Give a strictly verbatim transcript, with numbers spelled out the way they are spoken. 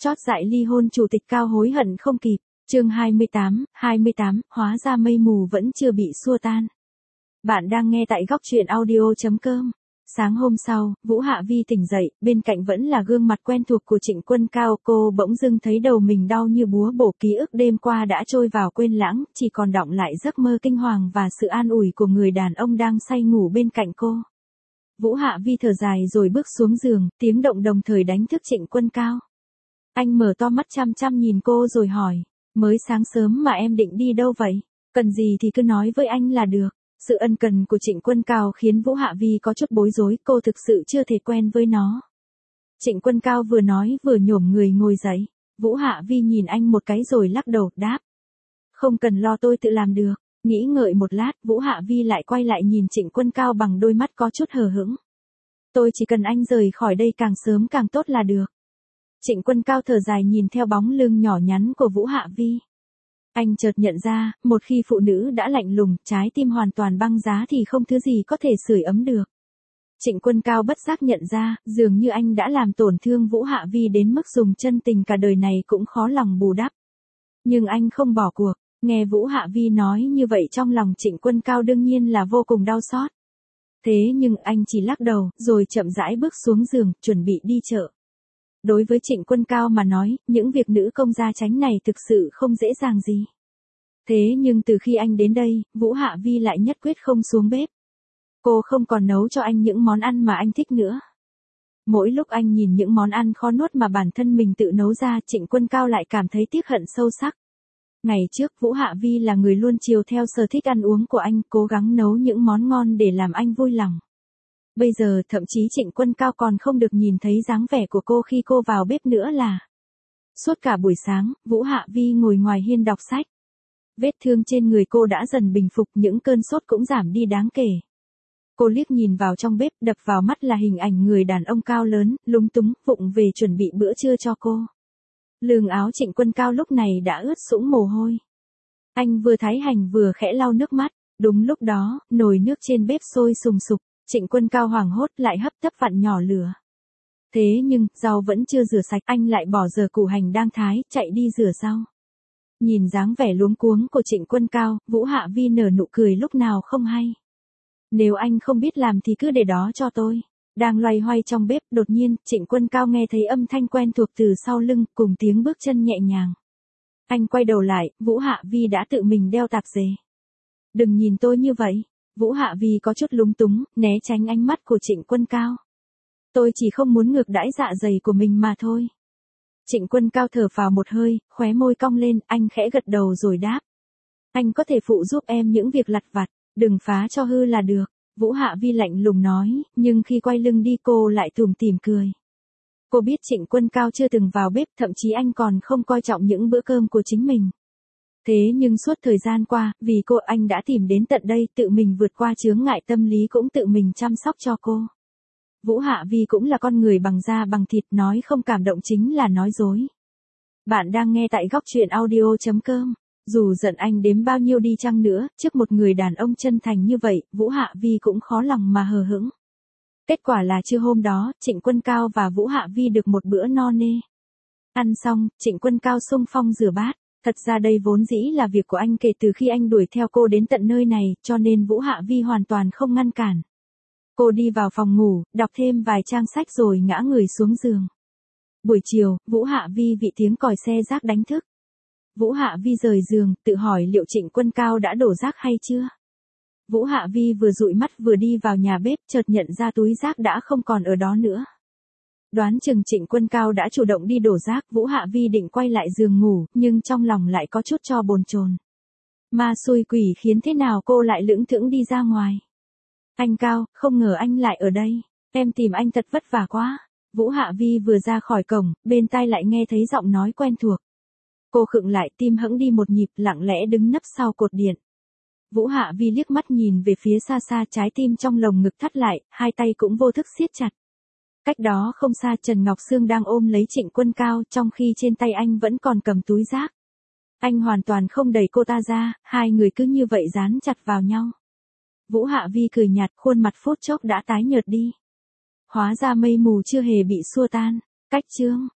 chót dại ly hôn chủ tịch Cao hối hận không kịp. Chương hai mươi tám, hai mươi tám, hóa ra mây mù vẫn chưa bị xua tan. Bạn đang nghe tại góc truyện audio chấm com. Sáng hôm sau, Vũ Hạ Vi tỉnh dậy, bên cạnh vẫn là gương mặt quen thuộc của Trịnh Quân Cao. Cô bỗng dưng thấy đầu mình đau như búa bổ, ký ức đêm qua đã trôi vào quên lãng, chỉ còn đọng lại giấc mơ kinh hoàng và sự an ủi của người đàn ông đang say ngủ bên cạnh cô. Vũ Hạ Vi thở dài rồi bước xuống giường, tiếng động đồng thời đánh thức Trịnh Quân Cao. Anh mở to mắt chăm chăm nhìn cô rồi hỏi, mới sáng sớm mà em định đi đâu vậy? Cần gì thì cứ nói với anh là được. Sự ân cần của Trịnh Quân Cao khiến Vũ Hạ Vi có chút bối rối, cô thực sự chưa thể quen với nó. Trịnh Quân Cao vừa nói vừa nhổm người ngồi dậy. Vũ Hạ Vi nhìn anh một cái rồi lắc đầu, đáp. Không cần lo, tôi tự làm được. Nghĩ ngợi một lát, Vũ Hạ Vi lại quay lại nhìn Trịnh Quân Cao bằng đôi mắt có chút hờ hững. Tôi chỉ cần anh rời khỏi đây càng sớm càng tốt là được. Trịnh Quân Cao thở dài nhìn theo bóng lưng nhỏ nhắn của Vũ Hạ Vi. Anh chợt nhận ra, một khi phụ nữ đã lạnh lùng, trái tim hoàn toàn băng giá thì không thứ gì có thể sưởi ấm được. Trịnh Quân Cao bất giác nhận ra, dường như anh đã làm tổn thương Vũ Hạ Vi đến mức dùng chân tình cả đời này cũng khó lòng bù đắp. Nhưng anh không bỏ cuộc, nghe Vũ Hạ Vi nói như vậy trong lòng Trịnh Quân Cao đương nhiên là vô cùng đau xót. Thế nhưng anh chỉ lắc đầu, rồi chậm rãi bước xuống giường, chuẩn bị đi chợ. Đối với Trịnh Quân Cao mà nói, những việc nữ công gia chánh này thực sự không dễ dàng gì. Thế nhưng từ khi anh đến đây, Vũ Hạ Vi lại nhất quyết không xuống bếp. Cô không còn nấu cho anh những món ăn mà anh thích nữa. Mỗi lúc anh nhìn những món ăn khó nuốt mà bản thân mình tự nấu ra, Trịnh Quân Cao lại cảm thấy tiếc hận sâu sắc. Ngày trước Vũ Hạ Vi là người luôn chiều theo sở thích ăn uống của anh, cố gắng nấu những món ngon để làm anh vui lòng. Bây giờ thậm chí Trịnh Quân Cao còn không được nhìn thấy dáng vẻ của cô khi cô vào bếp nữa là. Suốt cả buổi sáng, Vũ Hạ Vi ngồi ngoài hiên đọc sách. Vết thương trên người cô đã dần bình phục, những cơn sốt cũng giảm đi đáng kể. Cô liếc nhìn vào trong bếp, đập vào mắt là hình ảnh người đàn ông cao lớn, lúng túng, vụng về chuẩn bị bữa trưa cho cô. Lưng áo Trịnh Quân Cao lúc này đã ướt sũng mồ hôi. Anh vừa thái hành vừa khẽ lau nước mắt. Đúng lúc đó, nồi nước trên bếp sôi sùng sục. Trịnh Quân Cao hoảng hốt lại hấp tấp vặn nhỏ lửa. Thế nhưng, rau vẫn chưa rửa sạch, anh lại bỏ giờ củ hành đang thái, chạy đi rửa rau. Nhìn dáng vẻ luống cuống của Trịnh Quân Cao, Vũ Hạ Vi nở nụ cười lúc nào không hay. Nếu anh không biết làm thì cứ để đó cho tôi. Đang loay hoay trong bếp, đột nhiên, Trịnh Quân Cao nghe thấy âm thanh quen thuộc từ sau lưng, cùng tiếng bước chân nhẹ nhàng. Anh quay đầu lại, Vũ Hạ Vi đã tự mình đeo tạp dề. Đừng nhìn tôi như vậy. Vũ Hạ Vi có chút lúng túng, né tránh ánh mắt của Trịnh Quân Cao. Tôi chỉ không muốn ngược đãi dạ dày của mình mà thôi. Trịnh Quân Cao thở phào một hơi, khóe môi cong lên, anh khẽ gật đầu rồi đáp. Anh có thể phụ giúp em những việc lặt vặt, đừng phá cho hư là được. Vũ Hạ Vi lạnh lùng nói, nhưng khi quay lưng đi cô lại tủm tỉm cười. Cô biết Trịnh Quân Cao chưa từng vào bếp, thậm chí anh còn không coi trọng những bữa cơm của chính mình. Thế nhưng suốt thời gian qua, vì cô anh đã tìm đến tận đây, tự mình vượt qua chướng ngại tâm lý cũng tự mình chăm sóc cho cô. Vũ Hạ Vi cũng là con người bằng da bằng thịt, nói không cảm động chính là nói dối. Bạn đang nghe tại góc truyện audio chấm com. Dù giận anh đến bao nhiêu đi chăng nữa, trước một người đàn ông chân thành như vậy, Vũ Hạ Vi cũng khó lòng mà hờ hững. Kết quả là trưa hôm đó, Trịnh Quân Cao và Vũ Hạ Vi được một bữa no nê. Ăn xong, Trịnh Quân Cao xung phong rửa bát. Thật ra đây vốn dĩ là việc của anh kể từ khi anh đuổi theo cô đến tận nơi này, cho nên Vũ Hạ Vi hoàn toàn không ngăn cản. Cô đi vào phòng ngủ, đọc thêm vài trang sách rồi ngã người xuống giường. Buổi chiều, Vũ Hạ Vi bị tiếng còi xe rác đánh thức. Vũ Hạ Vi rời giường, tự hỏi liệu Trịnh Quân Cao đã đổ rác hay chưa. Vũ Hạ Vi vừa dụi mắt vừa đi vào nhà bếp, chợt nhận ra túi rác đã không còn ở đó nữa. Đoán chừng Trịnh Quân Cao đã chủ động đi đổ rác, Vũ Hạ Vi định quay lại giường ngủ, nhưng trong lòng lại có chút cho bồn chồn. Ma xui quỷ khiến thế nào cô lại lững thững đi ra ngoài. Anh Cao, không ngờ anh lại ở đây, em tìm anh thật vất vả quá. Vũ Hạ Vi vừa ra khỏi cổng, bên tai lại nghe thấy giọng nói quen thuộc. Cô khựng lại, tim hững đi một nhịp, lặng lẽ đứng nấp sau cột điện. Vũ Hạ Vi liếc mắt nhìn về phía xa xa, trái tim trong lồng ngực thắt lại, hai tay cũng vô thức siết chặt. Cách đó không xa, Trần Ngọc Sương đang ôm lấy Trịnh Quân Cao, trong khi trên tay anh vẫn còn cầm túi rác. Anh hoàn toàn không đẩy cô ta ra, hai người cứ như vậy dán chặt vào nhau. Vũ Hạ Vi cười nhạt, khuôn mặt phút chốc đã tái nhợt đi. Hóa ra mây mù chưa hề bị xua tan. Cách chương